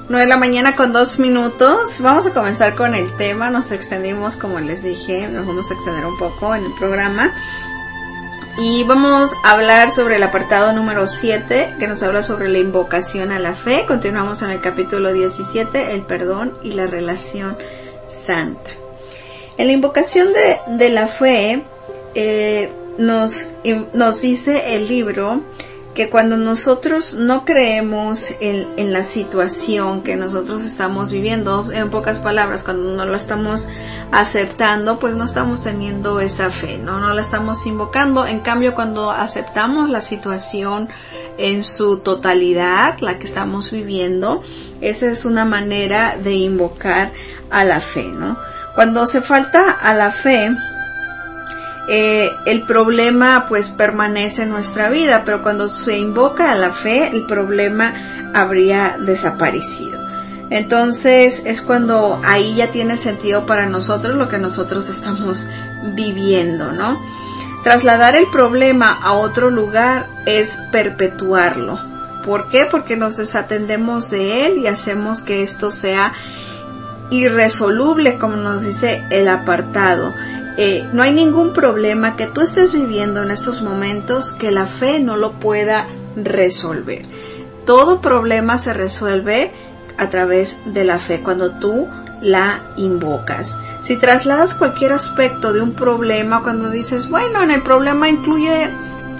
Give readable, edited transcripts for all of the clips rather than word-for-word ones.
9:02 a.m. Vamos a comenzar con el tema. Nos extendimos, como les dije, nos vamos a extender un poco en el programa. Y vamos a hablar sobre el apartado número 7, que nos habla sobre la invocación a la fe. Continuamos en el capítulo 17, el perdón y la relación santa. En la invocación de la fe, nos dice el libro que cuando nosotros no creemos en la situación que nosotros estamos viviendo, en pocas palabras, cuando no lo estamos aceptando, pues no estamos teniendo esa fe, no la estamos invocando. En cambio, cuando aceptamos la situación en su totalidad, la que estamos viviendo, esa es una manera de invocar a la fe, ¿no? Cuando se falta a la fe, el problema pues permanece en nuestra vida, pero cuando se invoca a la fe, el problema habría desaparecido. Entonces es cuando ahí ya tiene sentido para nosotros lo que nosotros estamos viviendo, ¿no? Trasladar el problema a otro lugar es perpetuarlo. ¿Por qué? Porque nos desatendemos de él y hacemos que esto sea irresoluble, como nos dice el apartado. No hay ningún problema que tú estés viviendo en estos momentos que la fe no lo pueda resolver. Todo problema se resuelve a través de la fe cuando tú la invocas. Si trasladas cualquier aspecto de un problema, cuando dices, bueno, en el problema incluye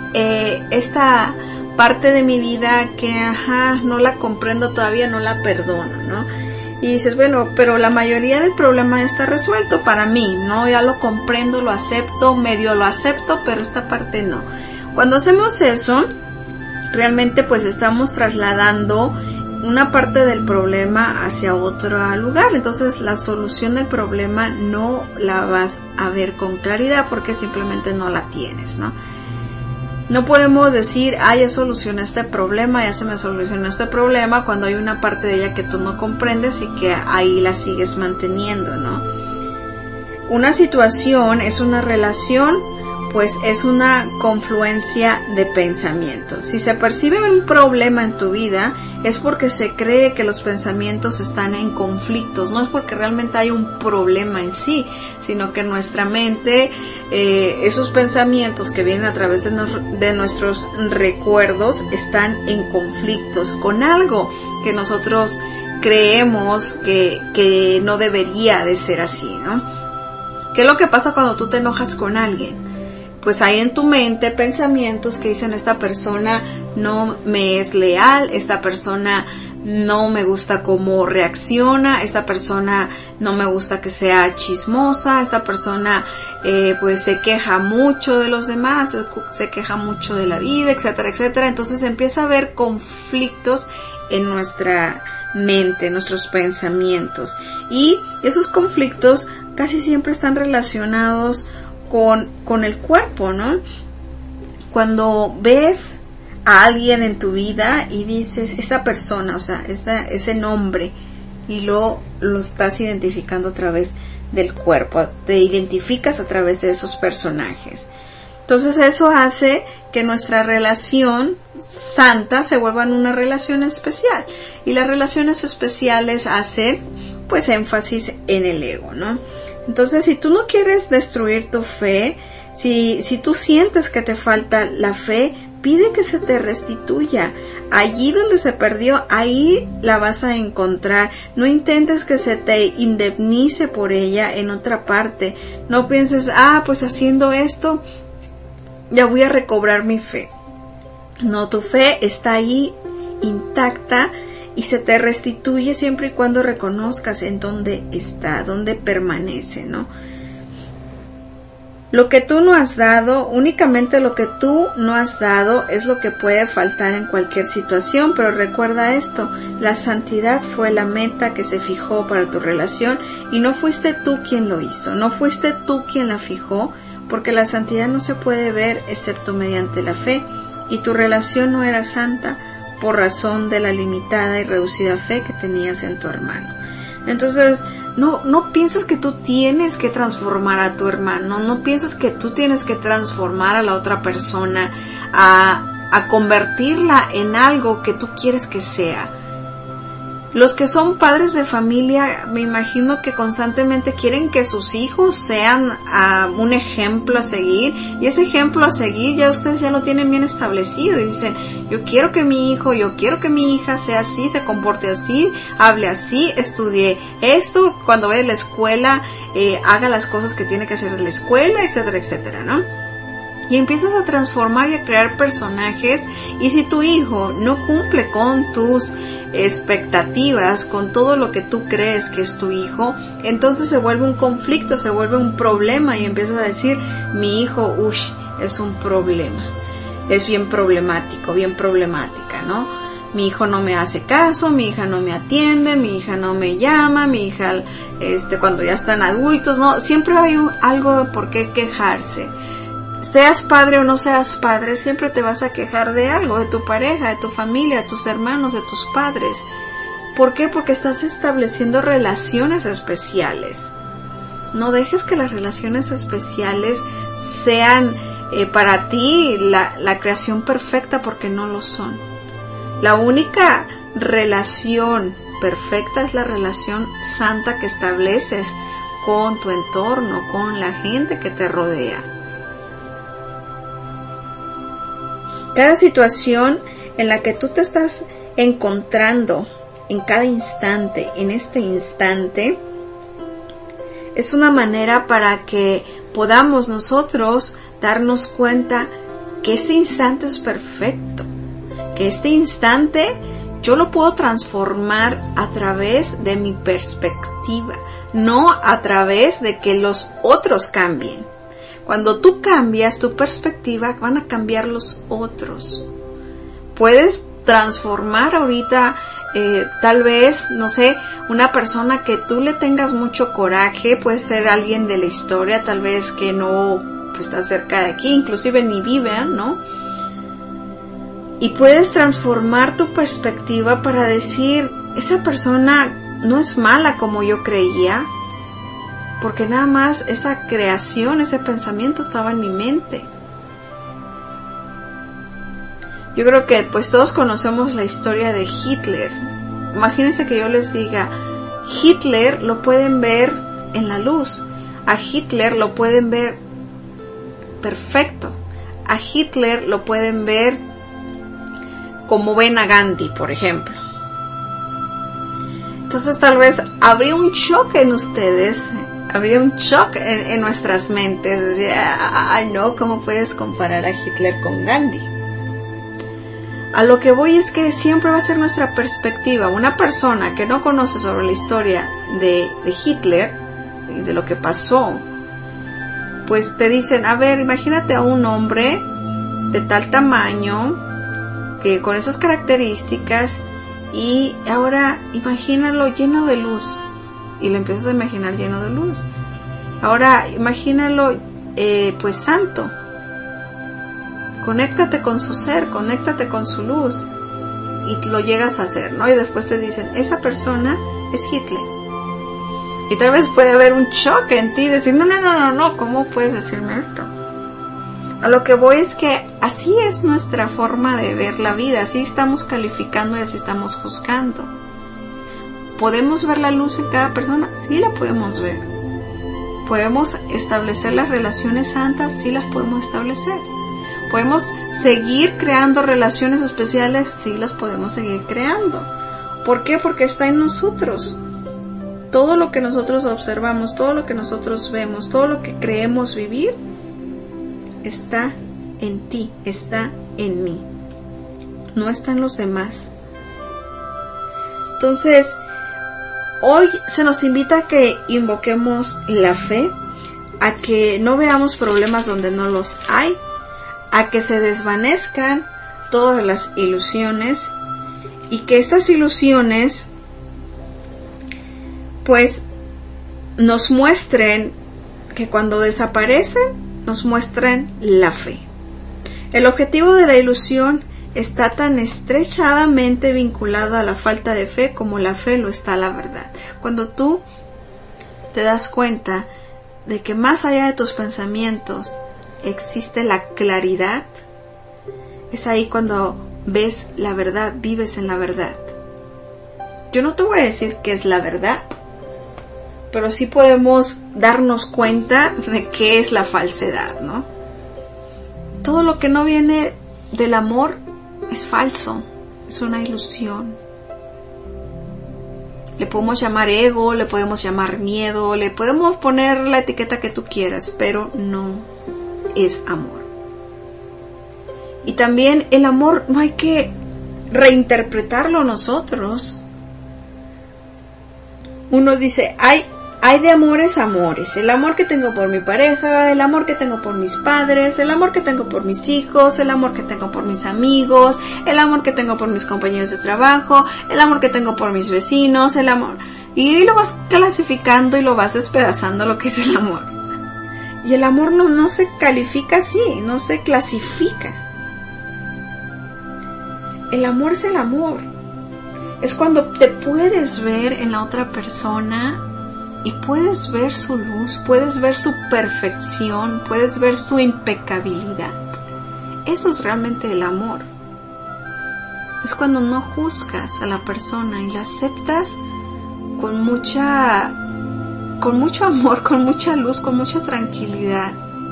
esta parte de mi vida que no la comprendo todavía, no la perdono, ¿no? Y dices, bueno, pero la mayoría del problema está resuelto para mí, ¿no? Ya lo comprendo, lo acepto, medio lo acepto, pero esta parte no. Cuando hacemos eso, realmente pues estamos trasladando una parte del problema hacia otro lugar. Entonces la solución del problema no la vas a ver con claridad porque simplemente no la tienes, ¿no? No podemos decir, ya solucioné este problema, ya se me solucionó este problema, cuando hay una parte de ella que tú no comprendes y que ahí la sigues manteniendo, ¿no? Una situación es una relación, pues es una confluencia de pensamientos. Si se percibe un problema en tu vida, es porque se cree que los pensamientos están en conflictos, no es porque realmente hay un problema en sí, sino que nuestra mente, esos pensamientos que vienen a través de nuestros recuerdos están en conflictos con algo que nosotros creemos que no debería de ser así, ¿no? ¿Qué es lo que pasa cuando tú te enojas con alguien? Pues hay en tu mente pensamientos que dicen, esta persona no me es leal, esta persona no me gusta cómo reacciona, esta persona no me gusta que sea chismosa, esta persona pues se queja mucho de los demás, se queja mucho de la vida, etcétera, etcétera. Entonces empieza a haber conflictos en nuestra mente, en nuestros pensamientos. Y esos conflictos casi siempre están relacionados con el cuerpo, ¿no? Cuando ves a alguien en tu vida y dices, esa persona, o sea, ese nombre, y lo estás identificando a través del cuerpo, te identificas a través de esos personajes. Entonces eso hace que nuestra relación santa se vuelva en una relación especial, y las relaciones especiales hacen pues énfasis en el ego, ¿no? Entonces, si tú no quieres destruir tu fe, si tú sientes que te falta la fe, pide que se te restituya. Allí donde se perdió, ahí la vas a encontrar. No intentes que se te indemnice por ella en otra parte. No pienses, pues haciendo esto, ya voy a recobrar mi fe. No, tu fe está ahí intacta y se te restituye siempre y cuando reconozcas en dónde está, dónde permanece, ¿no? Lo que tú no has dado, únicamente lo que tú no has dado es lo que puede faltar en cualquier situación, pero recuerda esto, la santidad fue la meta que se fijó para tu relación y no fuiste tú quien lo hizo, no fuiste tú quien la fijó, porque la santidad no se puede ver excepto mediante la fe, y tu relación no era santa por razón de la limitada y reducida fe que tenías en tu hermano. Entonces, no pienses que tú tienes que transformar a tu hermano, no pienses que tú tienes que transformar a la otra persona, a convertirla en algo que tú quieres que sea. Los que son padres de familia, me imagino que constantemente quieren que sus hijos sean un ejemplo a seguir, y ese ejemplo a seguir ya ustedes ya lo tienen bien establecido y dicen, yo quiero que mi hijo, yo quiero que mi hija sea así, se comporte así, hable así, estudie esto, cuando vaya a la escuela haga las cosas que tiene que hacer en la escuela, etcétera, etcétera, ¿no? Y empiezas a transformar y a crear personajes, y si tu hijo no cumple con tus expectativas, con todo lo que tú crees que es tu hijo, entonces se vuelve un conflicto, se vuelve un problema, y empiezas a decir, mi hijo, es un problema, es bien problemático, bien problemática, ¿no? Mi hijo no me hace caso, mi hija no me atiende, mi hija no me llama, mi hija, cuando ya están adultos, ¿no? Siempre hay algo por qué quejarse. Seas padre o no seas padre, siempre te vas a quejar de algo, de tu pareja, de tu familia, de tus hermanos, de tus padres. ¿Por qué? Porque estás estableciendo relaciones especiales. No dejes que las relaciones especiales sean para ti la creación perfecta, porque no lo son. La única relación perfecta es la relación santa que estableces con tu entorno, con la gente que te rodea. Cada situación en la que tú te estás encontrando en cada instante, en este instante, es una manera para que podamos nosotros darnos cuenta que este instante es perfecto, que este instante yo lo puedo transformar a través de mi perspectiva, no a través de que los otros cambien. Cuando tú cambias tu perspectiva, van a cambiar los otros. Puedes transformar ahorita, tal vez, no sé, una persona que tú le tengas mucho coraje, puede ser alguien de la historia, tal vez que no está cerca de aquí, inclusive ni vive, ¿no? Y puedes transformar tu perspectiva para decir, esa persona no es mala como yo creía, porque nada más esa creación, ese pensamiento estaba en mi mente. Yo creo que pues todos conocemos la historia de Hitler. Imagínense que yo les diga, Hitler lo pueden ver en la luz, a Hitler lo pueden ver perfecto, a Hitler lo pueden ver como ven a Gandhi, por ejemplo. Entonces tal vez habría un shock en ustedes, habría un shock en nuestras mentes, decir, ay no, ¿cómo puedes comparar a Hitler con Gandhi? A lo que voy es que siempre va a ser nuestra perspectiva. Una persona que no conoce sobre la historia de Hitler y de lo que pasó, pues te dicen, a ver, imagínate a un hombre de tal tamaño, que con esas características, y ahora imagínalo lleno de luz, y lo empiezas a imaginar lleno de luz. Ahora imagínalo pues santo. Conéctate con su ser, conéctate con su luz, y lo llegas a hacer, ¿no? Y después te dicen, esa persona es Hitler. Y tal vez puede haber un shock en ti, decir, no, ¿cómo puedes decirme esto? A lo que voy es que así es nuestra forma de ver la vida, así estamos calificando y así estamos juzgando. ¿Podemos ver la luz en cada persona? Sí, la podemos ver. ¿Podemos establecer las relaciones santas? Sí, las podemos establecer. ¿Podemos seguir creando relaciones especiales? Sí, las podemos seguir creando. ¿Por qué? Porque está en nosotros. Todo lo que nosotros observamos, todo lo que nosotros vemos, todo lo que creemos vivir, está en ti, está en mí. No está en los demás. Entonces, hoy se nos invita a que invoquemos la fe, a que no veamos problemas donde no los hay, a que se desvanezcan todas las ilusiones, y que estas ilusiones pues nos muestren que cuando desaparecen, nos muestren la fe. El objetivo de la ilusión está tan estrechamente vinculado a la falta de fe como la fe lo está a la verdad. Cuando tú te das cuenta de que más allá de tus pensamientos existe la claridad, es ahí cuando ves la verdad, vives en la verdad. Yo no te voy a decir que es la verdad, pero sí podemos darnos cuenta de qué es la falsedad, ¿no? Todo lo que no viene del amor es falso, es una ilusión. Le podemos llamar ego, le podemos llamar miedo, le podemos poner la etiqueta que tú quieras, pero no es amor. Y también el amor no hay que reinterpretarlo nosotros. Uno dice, hay de amores, el amor que tengo por mi pareja, el amor que tengo por mis padres, el amor que tengo por mis hijos, el amor que tengo por mis amigos, el amor que tengo por mis compañeros de trabajo, el amor que tengo por mis vecinos, el amor. Y lo vas clasificando y lo vas despedazando lo que es el amor. Y el amor no se califica así, no se clasifica. El amor es el amor. Es cuando te puedes ver en la otra persona y puedes ver su luz, puedes ver su perfección, puedes ver su impecabilidad. Eso es realmente el amor. Es cuando no juzgas a la persona y la aceptas con mucho amor, con mucha luz, con mucha tranquilidad.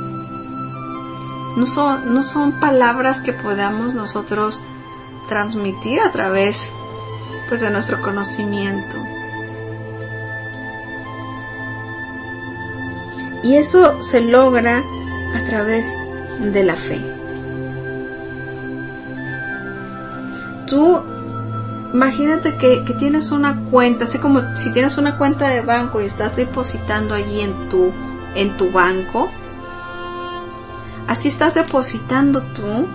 No son palabras que podamos nosotros transmitir a través pues de nuestro conocimiento. Y eso se logra a través de la fe. Tú imagínate que tienes una cuenta, así como si tienes una cuenta de banco y estás depositando allí en tu banco, así estás depositando tu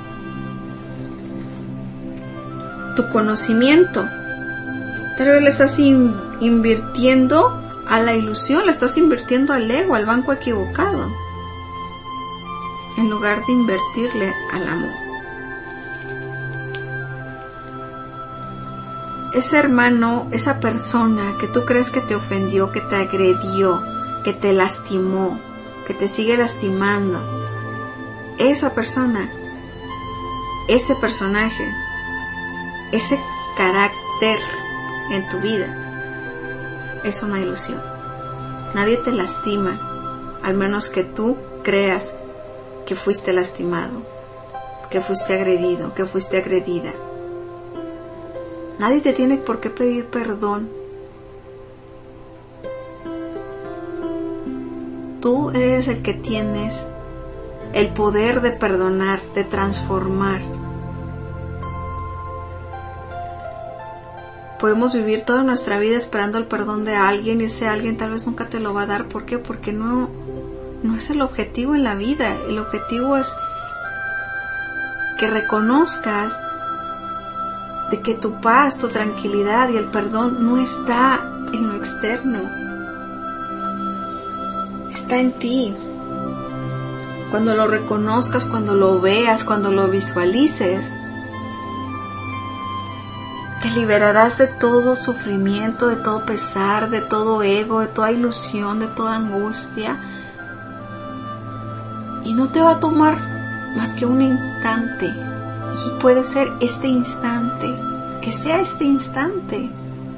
conocimiento. Tal vez le estás invirtiendo a la ilusión, le estás invirtiendo al ego, al banco equivocado, en lugar de invertirle al amor. Ese hermano, esa persona que tú crees que te ofendió, que te agredió, que te lastimó, que te sigue lastimando, esa persona, ese personaje, ese carácter en tu vida es una ilusión. Nadie te lastima, al menos que tú creas que fuiste lastimado, que fuiste agredido, que fuiste agredida. Nadie te tiene por qué pedir perdón. Tú eres el que tienes el poder de perdonar, de transformar. Podemos vivir toda nuestra vida esperando el perdón de alguien y ese alguien tal vez nunca te lo va a dar. ¿Por qué? Porque no es el objetivo en la vida. El objetivo es que reconozcas de que tu paz, tu tranquilidad y el perdón no está en lo externo. Está en ti. Cuando lo reconozcas, cuando lo veas, cuando lo visualices, te liberarás de todo sufrimiento, de todo pesar, de todo ego, de toda ilusión, de toda angustia. Y no te va a tomar más que un instante. Y puede ser este instante, que sea este instante.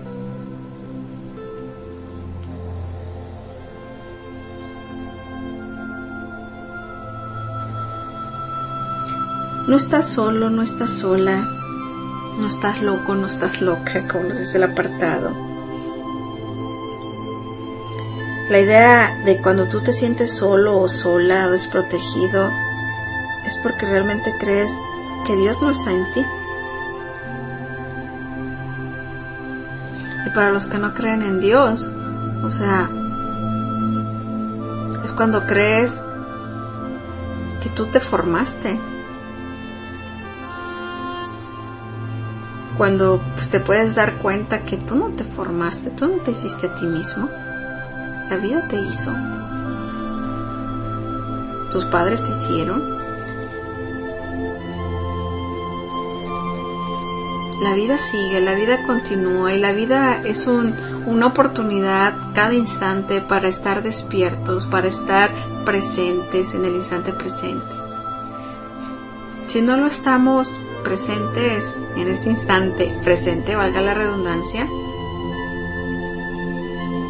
No estás solo, no estás sola. No estás loco, no estás loca, como nos dice el apartado. La idea de cuando tú te sientes solo o sola o desprotegido es porque realmente crees que Dios no está en ti. Y para los que no creen en Dios, o sea, es cuando crees que tú te formaste. Cuando pues, te puedes dar cuenta que tú no te formaste, tú no te hiciste a ti mismo. La vida te hizo. Tus padres te hicieron. La vida sigue, la vida continúa y la vida es una oportunidad cada instante para estar despiertos, para estar presentes en el instante presente. Si no lo estamos presentes en este instante presente, valga la redundancia,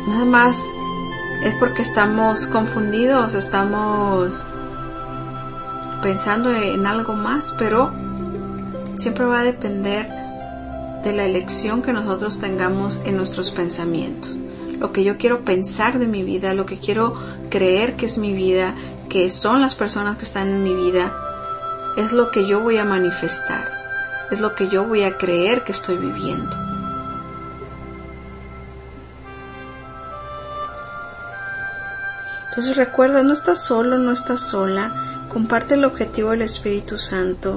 nada más es porque estamos confundidos, estamos pensando en algo más, pero siempre va a depender de la elección que nosotros tengamos en nuestros pensamientos. Lo que yo quiero pensar de mi vida, lo que quiero creer que es mi vida, que son las personas que están en mi vida, es lo que yo voy a manifestar, es lo que yo voy a creer que estoy viviendo. Entonces recuerda, no estás solo, no estás sola, comparte el objetivo del Espíritu Santo.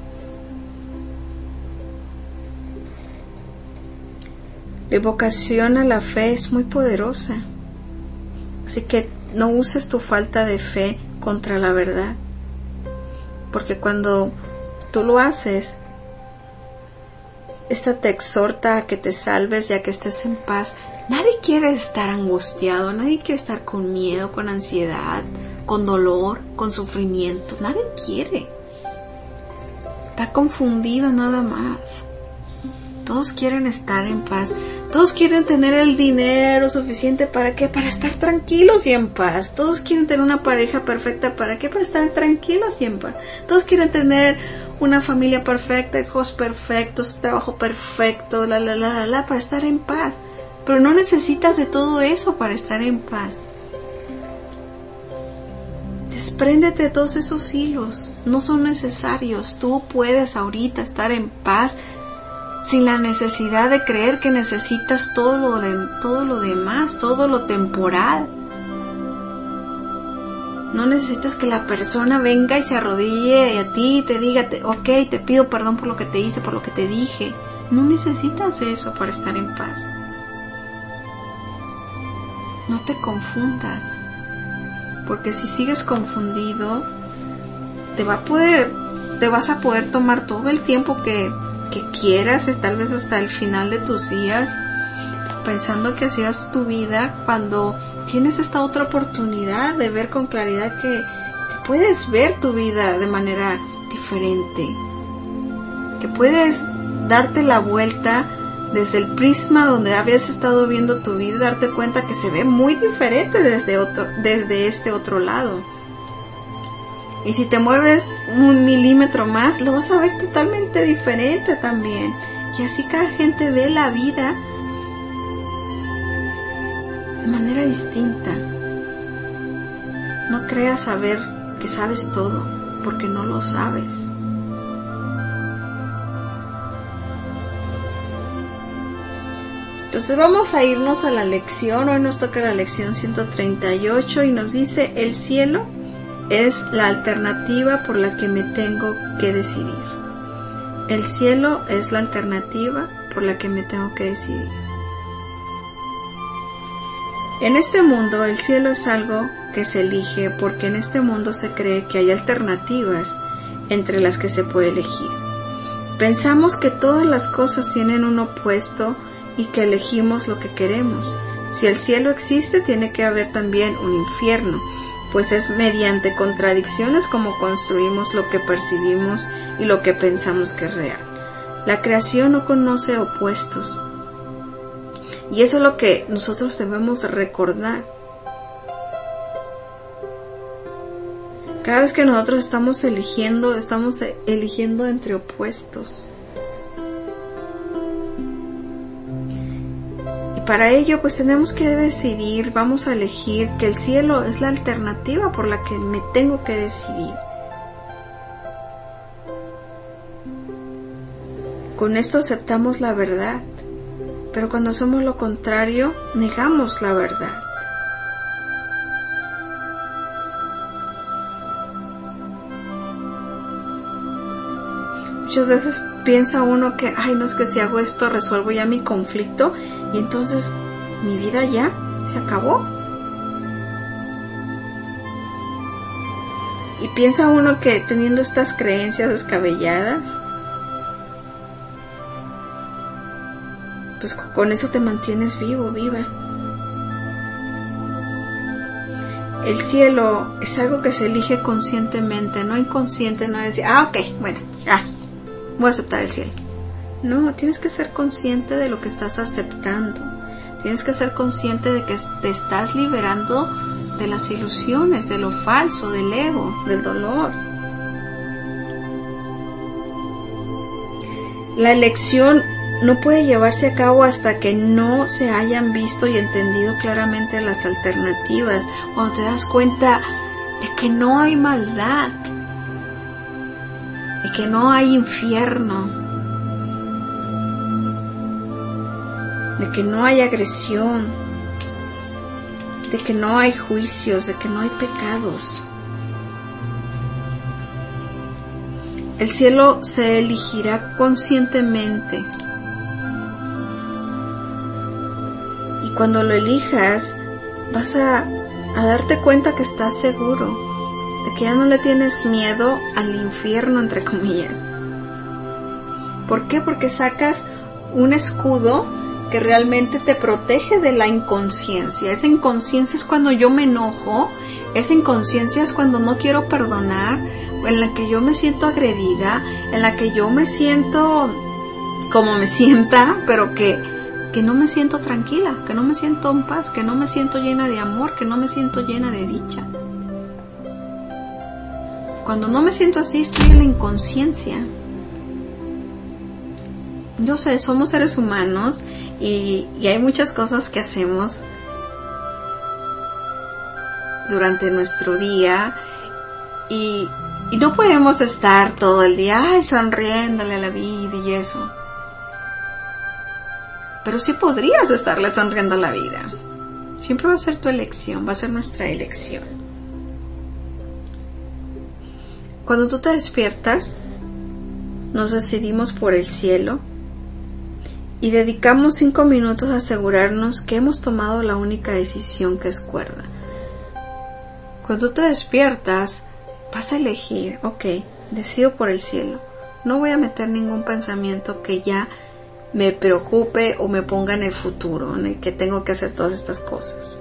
La invocación a la fe es muy poderosa, así que no uses tu falta de fe contra la verdad, porque cuando tú lo haces, esta te exhorta a que te salves y a que estés en paz. Nadie quiere estar angustiado, nadie quiere estar con miedo, con ansiedad, con dolor, con sufrimiento. Nadie quiere. Está confundido nada más. Todos quieren estar en paz. Todos quieren tener el dinero suficiente. ¿Para qué? Para estar tranquilos y en paz. Todos quieren tener una pareja perfecta. ¿Para qué? Para estar tranquilos y en paz. Todos quieren tener una familia perfecta, hijos perfectos, trabajo perfecto, para estar en paz. Pero no necesitas de todo eso para estar en paz. Despréndete de todos esos hilos. No son necesarios. Tú puedes ahorita estar en paz sin la necesidad de creer que necesitas todo lo demás, todo lo temporal. No necesitas que la persona venga y se arrodille a ti y te diga, ok, te pido perdón por lo que te hice, por lo que te dije. No necesitas eso para estar en paz. No te confundas, porque si sigues confundido, te vas a poder tomar todo el tiempo que quieras, tal vez hasta el final de tus días, pensando que así es tu vida, cuando tienes esta otra oportunidad de ver con claridad que puedes ver tu vida de manera diferente, que puedes darte la vuelta desde el prisma donde habías estado viendo tu vida, darte cuenta que se ve muy diferente desde este otro lado. Y si te mueves 1 milímetro más, lo vas a ver totalmente diferente también. Y así cada gente ve la vida de manera distinta. No creas saber que sabes todo, porque no lo sabes. Entonces vamos a irnos a la lección. Hoy nos toca la lección 138 y nos dice: el cielo es la alternativa por la que me tengo que decidir. El cielo es la alternativa por la que me tengo que decidir. En este mundo, el cielo es algo que se elige porque en este mundo se cree que hay alternativas entre las que se puede elegir. Pensamos que todas las cosas tienen un opuesto y que elegimos lo que queremos. Si el cielo existe, tiene que haber también un infierno, pues es mediante contradicciones como construimos lo que percibimos y lo que pensamos que es real. La creación no conoce opuestos. Y eso es lo que nosotros debemos recordar. Cada vez que nosotros estamos eligiendo entre opuestos. Y para ello pues tenemos que decidir, vamos a elegir que el cielo es la alternativa por la que me tengo que decidir. Con esto aceptamos la verdad, pero cuando hacemos lo contrario, negamos la verdad. Muchas veces piensa uno que, no es que si hago esto resuelvo ya mi conflicto y entonces mi vida ya se acabó. Y piensa uno que teniendo estas creencias descabelladas, pues con eso te mantienes vivo, viva. El cielo es algo que se elige conscientemente, no inconsciente, no decir, ok, bueno, voy a aceptar el cielo. No, tienes que ser consciente de lo que estás aceptando. Tienes que ser consciente de que te estás liberando de las ilusiones, de lo falso, del ego, del dolor. La elección no puede llevarse a cabo hasta que no se hayan visto y entendido claramente las alternativas. Cuando te das cuenta de que no hay maldad, de que no hay infierno, de que no hay agresión, de que no hay juicios, de que no hay pecados. El cielo se elegirá conscientemente. Y cuando lo elijas, vas a darte cuenta que estás seguro, de que ya no le tienes miedo al infierno, entre comillas. ¿Por qué? Porque sacas un escudo que realmente te protege de la inconsciencia. Esa inconsciencia es cuando yo me enojo, esa inconsciencia es cuando no quiero perdonar, en la que yo me siento agredida, en la que yo me siento como me sienta, pero que no me siento tranquila, que no me siento en paz, que no me siento llena de amor, que no me siento llena de dicha. Cuando no me siento así, estoy en la inconsciencia. Yo sé, somos seres humanos y hay muchas cosas que hacemos durante nuestro día y no podemos estar todo el día sonriéndole a la vida y eso. Pero sí podrías estarle sonriendo a la vida. Siempre va a ser tu elección, va a ser nuestra elección. Cuando tú te despiertas, nos decidimos por el cielo y dedicamos 5 minutos a asegurarnos que hemos tomado la única decisión que es cuerda. Cuando tú te despiertas, vas a elegir, ok, decido por el cielo. No voy a meter ningún pensamiento que ya me preocupe o me ponga en el futuro, en el que tengo que hacer todas estas cosas.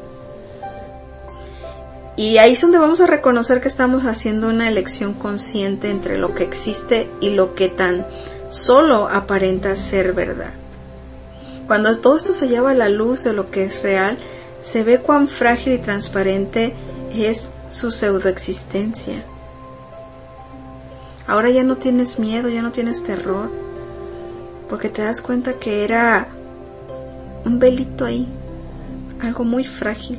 Y ahí es donde vamos a reconocer que estamos haciendo una elección consciente entre lo que existe y lo que tan solo aparenta ser verdad. Cuando todo esto se lleva a la luz de lo que es real, se ve cuán frágil y transparente es su pseudoexistencia. Ahora ya no tienes miedo, ya no tienes terror, porque te das cuenta que era un velito ahí, algo muy frágil.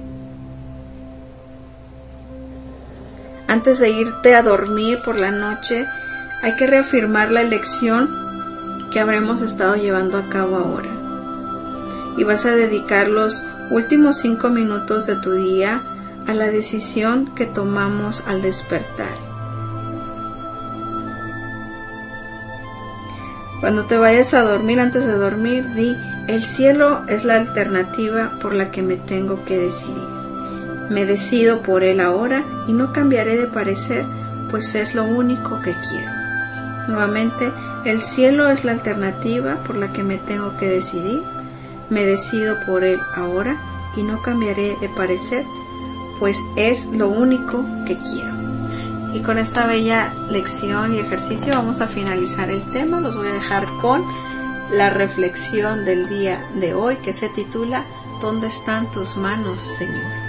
Antes de irte a dormir por la noche, hay que reafirmar la elección que habremos estado llevando a cabo ahora. Y vas a dedicar los últimos 5 minutos de tu día a la decisión que tomamos al despertar. Cuando te vayas a dormir, antes de dormir, di: el cielo es la alternativa por la que me tengo que decidir. Me decido por él ahora y no cambiaré de parecer, pues es lo único que quiero. Nuevamente, el cielo es la alternativa por la que me tengo que decidir. Me decido por él ahora y no cambiaré de parecer, pues es lo único que quiero. Y con esta bella lección y ejercicio vamos a finalizar el tema. Los voy a dejar con la reflexión del día de hoy, que se titula: ¿Dónde están tus manos, Señor?